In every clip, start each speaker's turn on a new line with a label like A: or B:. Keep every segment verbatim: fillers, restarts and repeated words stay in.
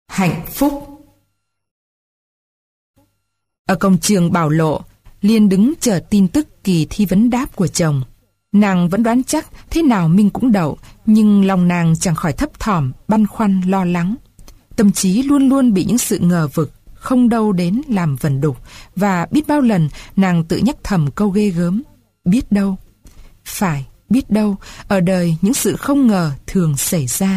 A: Hạnh phúc. Ở cổng trường Bảo Lộ, Liên đứng chờ tin tức kỳ thi vấn đáp của chồng. Nàng vẫn đoán chắc thế nào Minh cũng đậu, nhưng lòng nàng chẳng khỏi thấp thỏm, băn khoăn, lo lắng. Tâm trí luôn luôn bị những sự ngờ vực, không đâu đến làm vần đục, và biết bao lần nàng tự nhắc thầm câu ghê gớm: biết đâu. Phải, biết đâu, ở đời những sự không ngờ thường xảy ra.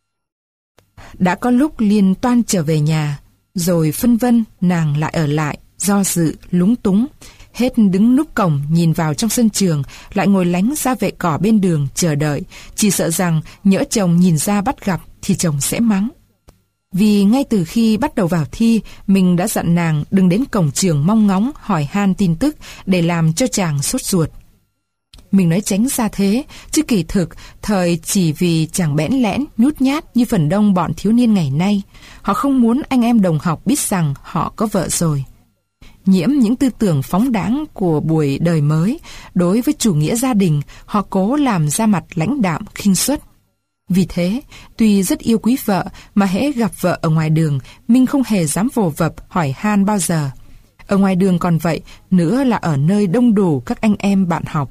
A: Đã có lúc Liên toan trở về nhà, rồi phân vân nàng lại ở lại, do dự, lúng túng. Hết đứng núp cổng nhìn vào trong sân trường, lại ngồi lánh ra vệ cỏ bên đường chờ đợi, chỉ sợ rằng nhỡ chồng nhìn ra bắt gặp thì chồng sẽ mắng. Vì ngay từ khi bắt đầu vào thi, mình đã dặn nàng đừng đến cổng trường mong ngóng hỏi han tin tức để làm cho chàng sốt ruột. Mình nói tránh ra thế, chứ kỳ thực thời chỉ vì chàng bẽn lẽn, nhút nhát như phần đông bọn thiếu niên ngày nay. Họ không muốn anh em đồng học biết rằng họ có vợ rồi. Nhiễm những tư tưởng phóng đãng của buổi đời mới, đối với chủ nghĩa gia đình, họ cố làm ra mặt lãnh đạm, khinh suất. Vì thế, tuy rất yêu quý vợ, mà hễ gặp vợ ở ngoài đường, Minh không hề dám vồ vập hỏi han bao giờ. Ở ngoài đường còn vậy, nữa là ở nơi đông đủ các anh em bạn học.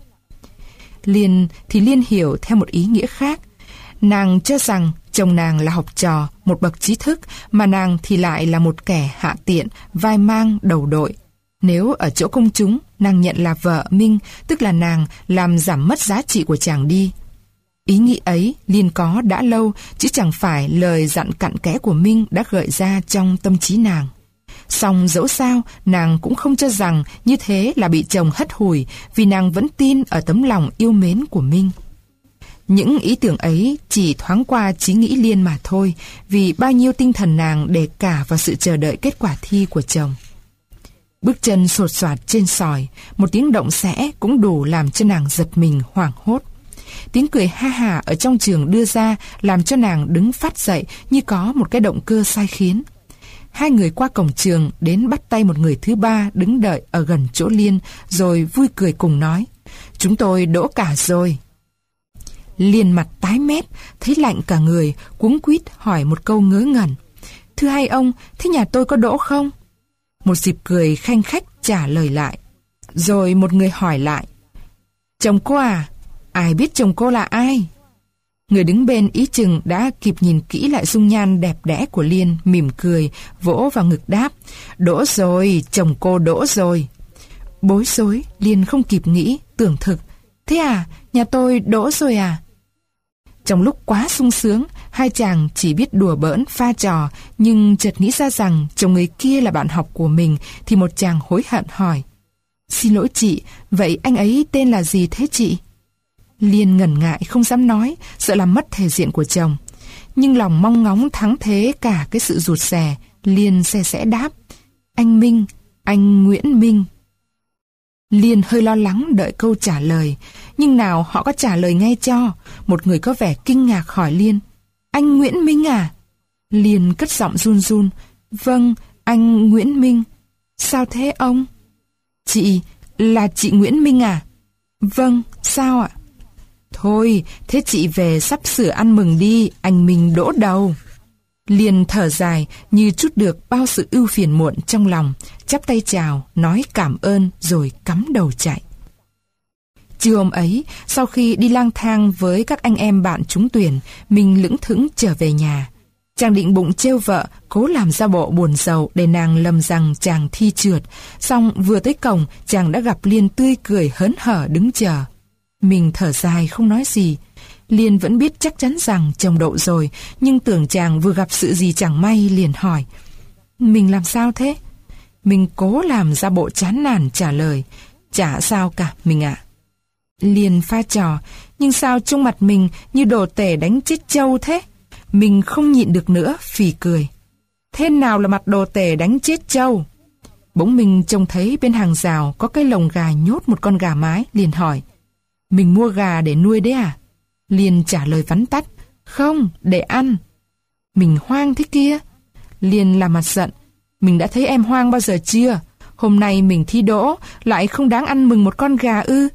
A: Liên thì Liên hiểu theo một ý nghĩa khác. Nàng cho rằng chồng nàng là học trò, một bậc trí thức, mà nàng thì lại là một kẻ hạ tiện, vai mang, đầu đội. Nếu ở chỗ công chúng, nàng nhận là vợ Minh, tức là nàng làm giảm mất giá trị của chàng đi. Ý nghĩ ấy Liên có đã lâu, chứ chẳng phải lời dặn cặn kẽ của Minh đã gợi ra trong tâm trí nàng. Song dẫu sao, nàng cũng không cho rằng như thế là bị chồng hất hủi, vì nàng vẫn tin ở tấm lòng yêu mến của Minh. Những ý tưởng ấy chỉ thoáng qua trí nghĩ Liên mà thôi, vì bao nhiêu tinh thần nàng để cả vào sự chờ đợi kết quả thi của chồng. Bước chân sột soạt trên sỏi, một tiếng động xẽ cũng đủ làm cho nàng giật mình hoảng hốt. Tiếng cười ha hả ở trong trường đưa ra làm cho nàng đứng phát dậy như có một cái động cơ sai khiến. Hai người qua cổng trường đến bắt tay một người thứ ba đứng đợi ở gần chỗ Liên, rồi vui cười cùng nói: "Chúng tôi đỗ cả rồi." Liên mặt tái mét, thấy lạnh cả người, cuống quýt hỏi một câu ngớ ngẩn: "Thưa hai ông, thế nhà tôi có đỗ không?" Một dịp cười khanh khách trả lời lại. Rồi một người hỏi lại: "Chồng cô à? Ai biết chồng cô là ai?" Người đứng bên ý chừng đã kịp nhìn kỹ lại dung nhan đẹp đẽ của Liên, mỉm cười, vỗ vào ngực đáp: "Đỗ rồi, chồng cô đỗ rồi." Bối rối, Liên không kịp nghĩ, tưởng thực: "Thế à, nhà tôi đỗ rồi à?" Trong lúc quá sung sướng, hai chàng chỉ biết đùa bỡn, pha trò, nhưng chợt nghĩ ra rằng chồng người kia là bạn học của mình, thì một chàng hối hận hỏi: "Xin lỗi chị, vậy anh ấy tên là gì thế chị?" Liên ngần ngại không dám nói, sợ làm mất thể diện của chồng. Nhưng lòng mong ngóng thắng thế cả cái sự rụt rè, Liên se sẽ đáp: "Anh Minh, anh Nguyễn Minh." Liên hơi lo lắng đợi câu trả lời, nhưng nào họ có trả lời ngay cho. Một người có vẻ kinh ngạc hỏi Liên: "Anh Nguyễn Minh à?" Liên cất giọng run run: "Vâng, anh Nguyễn Minh." "Sao thế ông?" "Chị, là chị Nguyễn Minh à?" "Vâng, sao ạ?" "Thôi, thế chị về sắp sửa ăn mừng đi, anh Minh đỗ đầu." Liên thở dài như trút được bao sự ưu phiền muộn trong lòng, chắp tay chào, nói cảm ơn rồi cắm đầu chạy. Trưa hôm ấy, sau khi đi lang thang với các anh em bạn trúng tuyển, mình lững thững trở về nhà. Chàng định bụng trêu vợ, cố làm ra bộ buồn rầu để nàng lầm rằng chàng thi trượt. Xong vừa tới cổng, chàng đã gặp Liên tươi cười hớn hở đứng chờ. Mình thở dài không nói gì. Liên vẫn biết chắc chắn rằng chồng đậu rồi, nhưng tưởng chàng vừa gặp sự gì chẳng may, liền hỏi: "Mình làm sao thế?" Mình cố làm ra bộ chán nản trả lời: "Chả sao cả mình ạ." Liên pha trò: "Nhưng sao trông mặt mình như đồ tể đánh chết trâu thế?" Mình không nhịn được nữa, phì cười: "Thế nào là mặt đồ tể đánh chết trâu?" Bỗng mình trông thấy bên hàng rào có cái lồng gà nhốt một con gà mái, liền hỏi: "Mình mua gà để nuôi đấy à?" Liên trả lời vắn tắt: "Không, để ăn." "Mình hoang thế kia." Liên làm mặt giận: "Mình đã thấy em hoang bao giờ chưa? Hôm nay mình thi đỗ, lại không đáng ăn mừng một con gà ư?"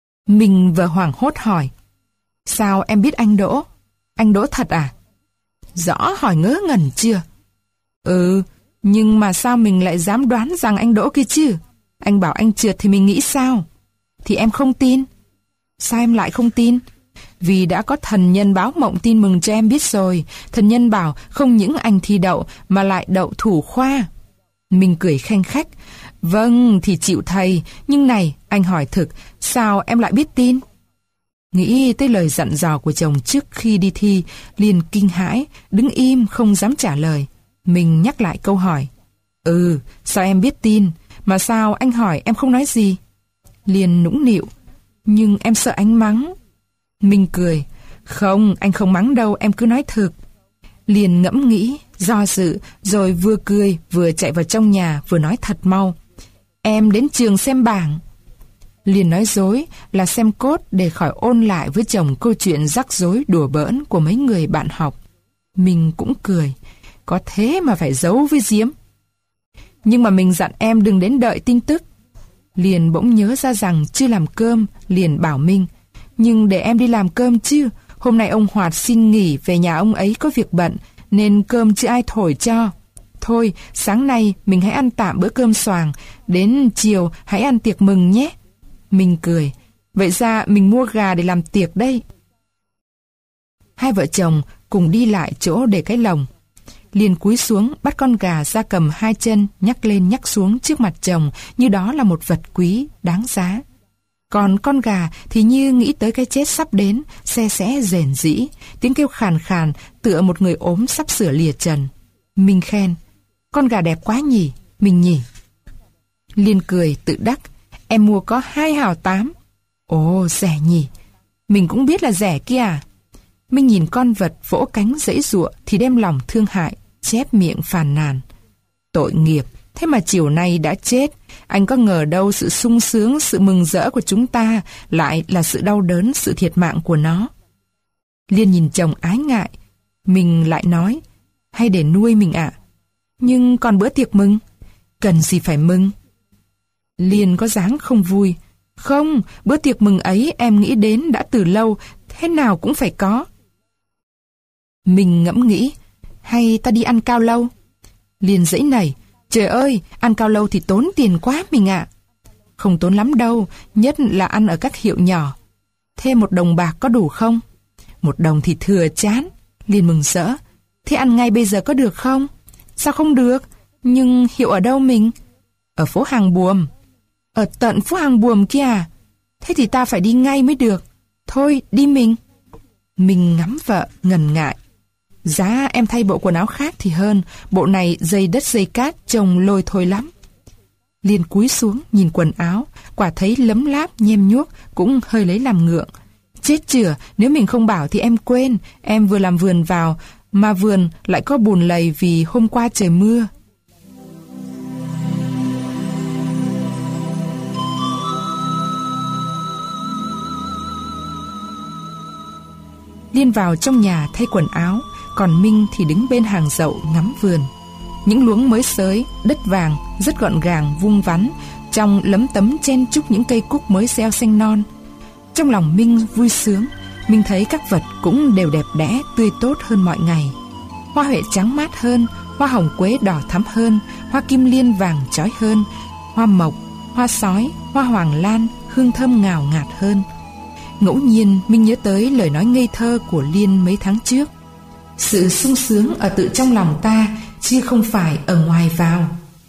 A: Mình vừa hoảng hốt hỏi: "Sao em biết anh đỗ? Anh đỗ thật à?" Rõ hỏi ngớ ngẩn chưa? Ừ, nhưng mà sao mình lại dám đoán rằng anh đỗ kia chứ? Anh bảo anh trượt thì mình nghĩ sao? Thì em không tin. Sao em lại không tin? Vì đã có thần nhân báo mộng tin mừng cho em biết rồi. Thần nhân bảo không những anh thi đậu mà lại đậu thủ khoa. Mình cười khanh khách. Vâng, thì chịu thầy. Nhưng này, anh hỏi thực, sao em lại biết tin? Nghĩ tới lời dặn dò của chồng trước khi đi thi, liền kinh hãi, đứng im không dám trả lời. Mình nhắc lại câu hỏi. Ừ, sao em biết tin? Mà sao anh hỏi em không nói gì? Liền nũng nịu. Nhưng em sợ anh mắng. Mình cười. Không, anh không mắng đâu, em cứ nói thực. Liền ngẫm nghĩ, do dự, rồi vừa cười, vừa chạy vào trong nhà, vừa nói thật mau. Em đến trường xem bảng. Liền nói dối là xem cốt để khỏi ôn lại với chồng câu chuyện rắc rối đùa bỡn của mấy người bạn học. Mình cũng cười. Có thế mà phải giấu với Diếm. Nhưng mà mình dặn em đừng đến đợi tin tức. Liền bỗng nhớ ra rằng chưa làm cơm, liền bảo Minh. Nhưng để em đi làm cơm chứ. Hôm nay ông Hoạt xin nghỉ về nhà ông ấy có việc bận, nên cơm chưa ai thổi cho. Thôi, sáng nay mình hãy ăn tạm bữa cơm xoàng, đến chiều hãy ăn tiệc mừng nhé. Mình cười. Vậy ra mình mua gà để làm tiệc đây. Hai vợ chồng cùng đi lại chỗ để cái lồng. Liền cúi xuống bắt con gà ra cầm hai chân, nhắc lên nhắc xuống trước mặt chồng như đó là một vật quý, đáng giá. Còn con gà thì như nghĩ tới cái chết sắp đến, xe xẽ rền rĩ, tiếng kêu khàn khàn tựa một người ốm sắp sửa lìa trần. Mình khen, con gà đẹp quá nhỉ, mình nhỉ. Liên cười tự đắc, em mua có hai hào tám. Ồ, rẻ nhỉ, mình cũng biết là rẻ kia à. Mình nhìn con vật vỗ cánh giãy giụa thì đem lòng thương hại, chép miệng phàn nàn. Tội nghiệp, thế mà chiều nay đã chết. Anh có ngờ đâu sự sung sướng, sự mừng rỡ của chúng ta lại là sự đau đớn, sự thiệt mạng của nó. Liên nhìn chồng ái ngại. Mình lại nói, hay để nuôi mình ạ. Nhưng còn bữa tiệc mừng, cần gì phải mừng? Liên có dáng không vui. Không, bữa tiệc mừng ấy em nghĩ đến đã từ lâu, thế nào cũng phải có. Mình ngẫm nghĩ, hay ta đi ăn cao lâu? Liên giãy nảy, trời ơi, ăn cao lâu thì tốn tiền quá mình ạ. Không tốn lắm đâu, nhất là ăn ở các hiệu nhỏ. Thêm một đồng bạc có đủ không? Một đồng thì thừa chán. Liên mừng rỡ, thế ăn ngay bây giờ có được không? Sao không được? Nhưng hiệu ở đâu mình? Ở phố Hàng Buồm. Ở tận phố Hàng Buồm kia à? Thế thì ta phải đi ngay mới được. Thôi, đi mình. Mình ngắm vợ, ngần ngại. Giá em thay bộ quần áo khác thì hơn, bộ này dây đất dây cát trông lôi thôi lắm. Liên cúi xuống nhìn quần áo, quả thấy lấm láp nhem nhuốc, cũng hơi lấy làm ngượng. Chết chửa, nếu mình không bảo thì em quên, em vừa làm vườn vào, mà vườn lại có bùn lầy vì hôm qua trời mưa. Liên vào trong nhà thay quần áo, còn Minh thì đứng bên hàng dậu ngắm vườn. Những luống mới xới, đất vàng, rất gọn gàng, vuông vắn, trong lấm tấm chen chúc những cây cúc mới gieo xanh non. Trong lòng Minh vui sướng, Minh thấy các vật cũng đều đẹp đẽ, tươi tốt hơn mọi ngày. Hoa huệ trắng mát hơn, hoa hồng quế đỏ thắm hơn, hoa kim liên vàng chói hơn, hoa mộc, hoa sói, hoa hoàng lan, hương thơm ngào ngạt hơn. Ngẫu nhiên Minh nhớ tới lời nói ngây thơ của Liên mấy tháng trước. Sự sung sướng ở tự trong lòng ta, chứ không phải ở ngoài vào.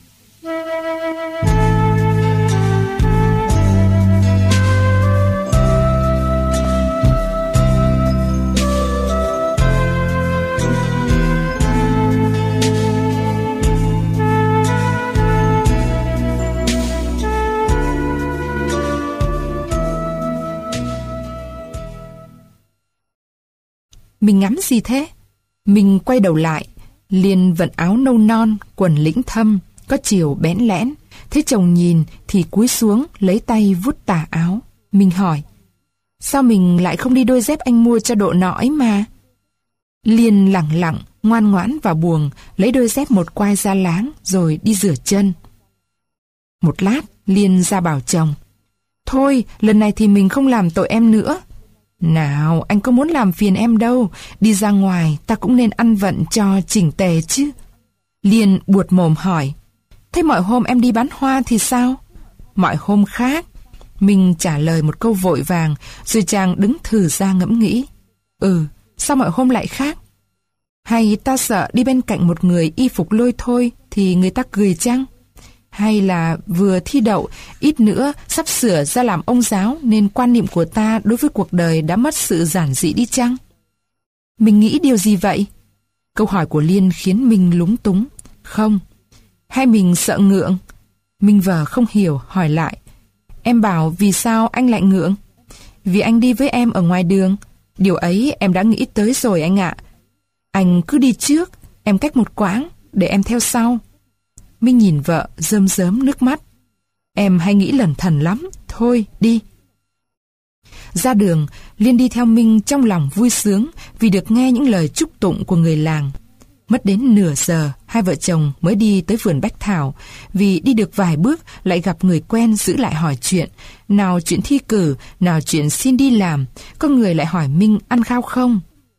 A: Mình ngắm gì thế? Mình quay đầu lại, Liên vận áo nâu non, quần lĩnh thâm, có chiều bẽn lẽn. Thế chồng nhìn thì cúi xuống, lấy tay vuốt tà áo. Mình hỏi, sao mình lại không đi đôi dép anh mua cho độ nọ ấy mà? Liên lẳng lặng, ngoan ngoãn vào buồng, lấy đôi dép một quai ra láng, rồi đi rửa chân. Một lát, Liên ra bảo chồng, thôi, lần này thì mình không làm tội em nữa. Nào, anh có muốn làm phiền em đâu, đi ra ngoài ta cũng nên ăn vận cho chỉnh tề chứ. Liên buột mồm hỏi, thế mọi hôm em đi bán hoa thì sao? Mọi hôm khác. Mình trả lời một câu vội vàng, rồi chàng đứng thừ ra ngẫm nghĩ. Ừ, sao mọi hôm lại khác? Hay ta sợ đi bên cạnh một người y phục lôi thôi thì người ta cười chăng? Hay là vừa thi đậu, ít nữa sắp sửa ra làm ông giáo nên quan niệm của ta đối với cuộc đời đã mất sự giản dị đi chăng? Mình nghĩ điều gì vậy? Câu hỏi của Liên khiến mình lúng túng. Không. Hay mình sợ ngượng? Minh vờ không hiểu, hỏi lại. Em bảo vì sao anh lại ngượng? Vì anh đi với em ở ngoài đường. Điều ấy em đã nghĩ tới rồi anh ạ. Anh cứ đi trước, em cách một quãng, để em theo sau. Minh nhìn vợ, rơm rớm nước mắt. Em hay nghĩ lẩn thẩn lắm, thôi đi. Ra đường, Liên đi theo Minh trong lòng vui sướng vì được nghe những lời chúc tụng của người làng. Mất đến nửa giờ, hai vợ chồng mới đi tới vườn bách thảo, vì đi được vài bước lại gặp người quen giữ lại hỏi chuyện, nào chuyện thi cử, nào chuyện xin đi làm, có người lại hỏi Minh ăn khao không.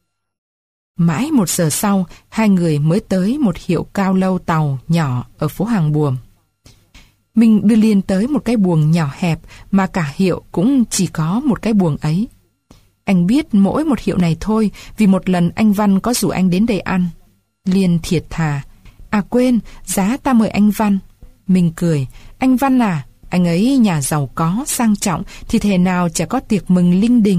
A: Mãi một giờ sau, hai người mới tới một hiệu cao lâu tàu nhỏ ở phố Hàng Buồm. Minh đưa Liên tới một cái buồng nhỏ hẹp mà cả hiệu cũng chỉ có một cái buồng ấy. Anh biết mỗi một hiệu này thôi vì một lần anh Văn có rủ anh đến đây ăn. Liên thiệt thà. À quên, giá ta mời anh Văn. Mình cười. Anh Văn à, anh ấy nhà giàu có, sang trọng thì thể nào chả có tiệc mừng linh đình.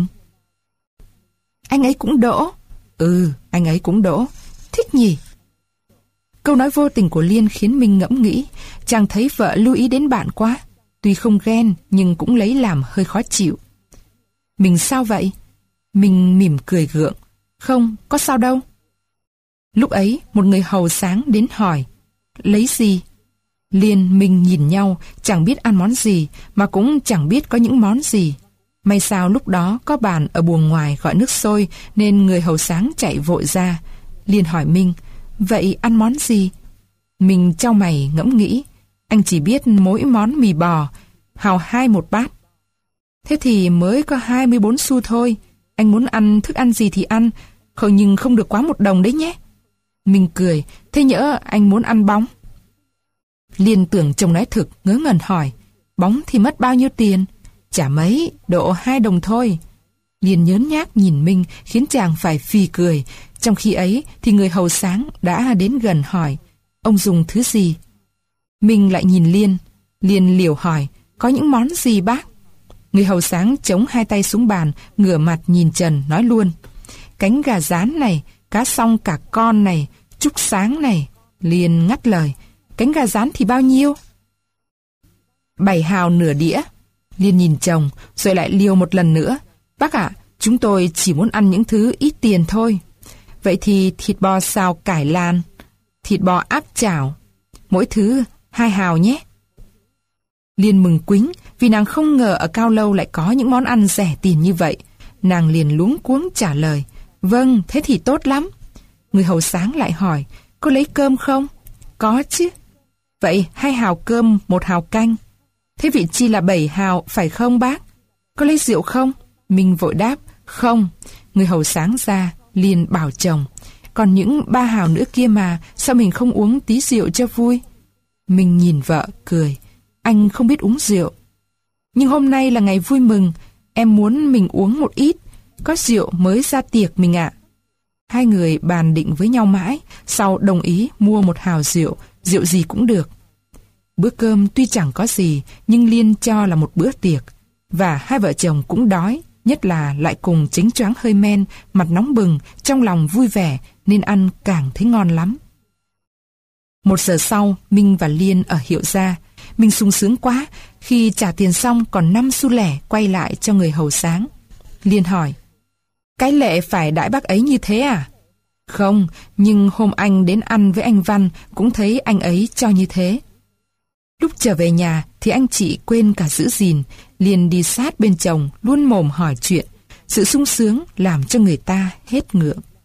A: Anh ấy cũng đỗ. Ừ, anh ấy cũng đỗ. Thích nhỉ? Câu nói vô tình của Liên khiến mình ngẫm nghĩ. Chàng thấy vợ lưu ý đến bạn quá. Tuy không ghen nhưng cũng lấy làm hơi khó chịu. Mình sao vậy? Mình mỉm cười gượng. Không, có sao đâu. Lúc ấy, một người hầu sáng đến hỏi. Lấy gì? Liên mình nhìn nhau, chẳng biết ăn món gì, mà cũng chẳng biết có những món gì. May sao lúc đó có bàn ở buồng ngoài gọi nước sôi, nên người hầu sáng chạy vội ra. Liên hỏi Minh, vậy ăn món gì? Mình chau mày ngẫm nghĩ, anh chỉ biết mỗi món mì bò, hào hai một bát. Thế thì mới có hai mươi bốn xu thôi, anh muốn ăn thức ăn gì thì ăn, không nhưng không được quá một đồng đấy nhé. Mình cười, thế nhỡ anh muốn ăn bóng? Liên tưởng chồng nói thực, ngớ ngẩn hỏi, bóng thì mất bao nhiêu tiền? Chả mấy, độ hai đồng thôi. Liên nhớn nhác nhìn Minh khiến chàng phải phì cười. Trong khi ấy thì người hầu sáng đã đến gần hỏi, ông dùng thứ gì? Minh lại nhìn Liên. Liên liều hỏi, có những món gì bác? Người hầu sáng chống hai tay xuống bàn, ngửa mặt nhìn trần nói luôn, cánh gà rán này, cá song cả con này, trúc sáng này. Liên ngắt lời, cánh gà rán thì bao nhiêu? Bảy hào nửa đĩa. Liên nhìn chồng, rồi lại liều một lần nữa. Bác ạ, chúng tôi chỉ muốn ăn những thứ ít tiền thôi. Vậy thì thịt bò xào cải lan, thịt bò áp chảo, mỗi thứ hai hào nhé. Liên mừng quính vì nàng không ngờ ở Cao Lâu lại có những món ăn rẻ tiền như vậy. Nàng liền luống cuống trả lời, vâng, thế thì tốt lắm. Người hầu sáng lại hỏi, có lấy cơm không? Có chứ. Vậy hai hào cơm, một hào canh. Thế vị chi là bảy hào, phải không bác? Có lấy rượu không? Mình vội đáp, không. Người hầu sáng ra, liền bảo chồng, còn những ba hào nữa kia mà, sao mình không uống tí rượu cho vui? Mình nhìn vợ, cười, anh không biết uống rượu. Nhưng hôm nay là ngày vui mừng, em muốn mình uống một ít, có rượu mới ra tiệc mình ạ. Hai người bàn định với nhau mãi, sau đồng ý mua một hào rượu, rượu gì cũng được. Bữa cơm tuy chẳng có gì, nhưng Liên cho là một bữa tiệc. Và hai vợ chồng cũng đói, nhất là lại cùng chính choáng hơi men, mặt nóng bừng, trong lòng vui vẻ, nên ăn càng thấy ngon lắm. Một giờ sau, Minh và Liên ở hiệu gia. Mình sung sướng quá, khi trả tiền xong còn năm xu lẻ quay lại cho người hầu sáng. Liên hỏi, cái lệ phải đãi bác ấy như thế à? Không, nhưng hôm anh đến ăn với anh Văn cũng thấy anh ấy cho như thế. Lúc trở về nhà thì anh chị quên cả giữ gìn, liền đi sát bên chồng, luôn mồm hỏi chuyện. Sự sung sướng làm cho người ta hết ngượng.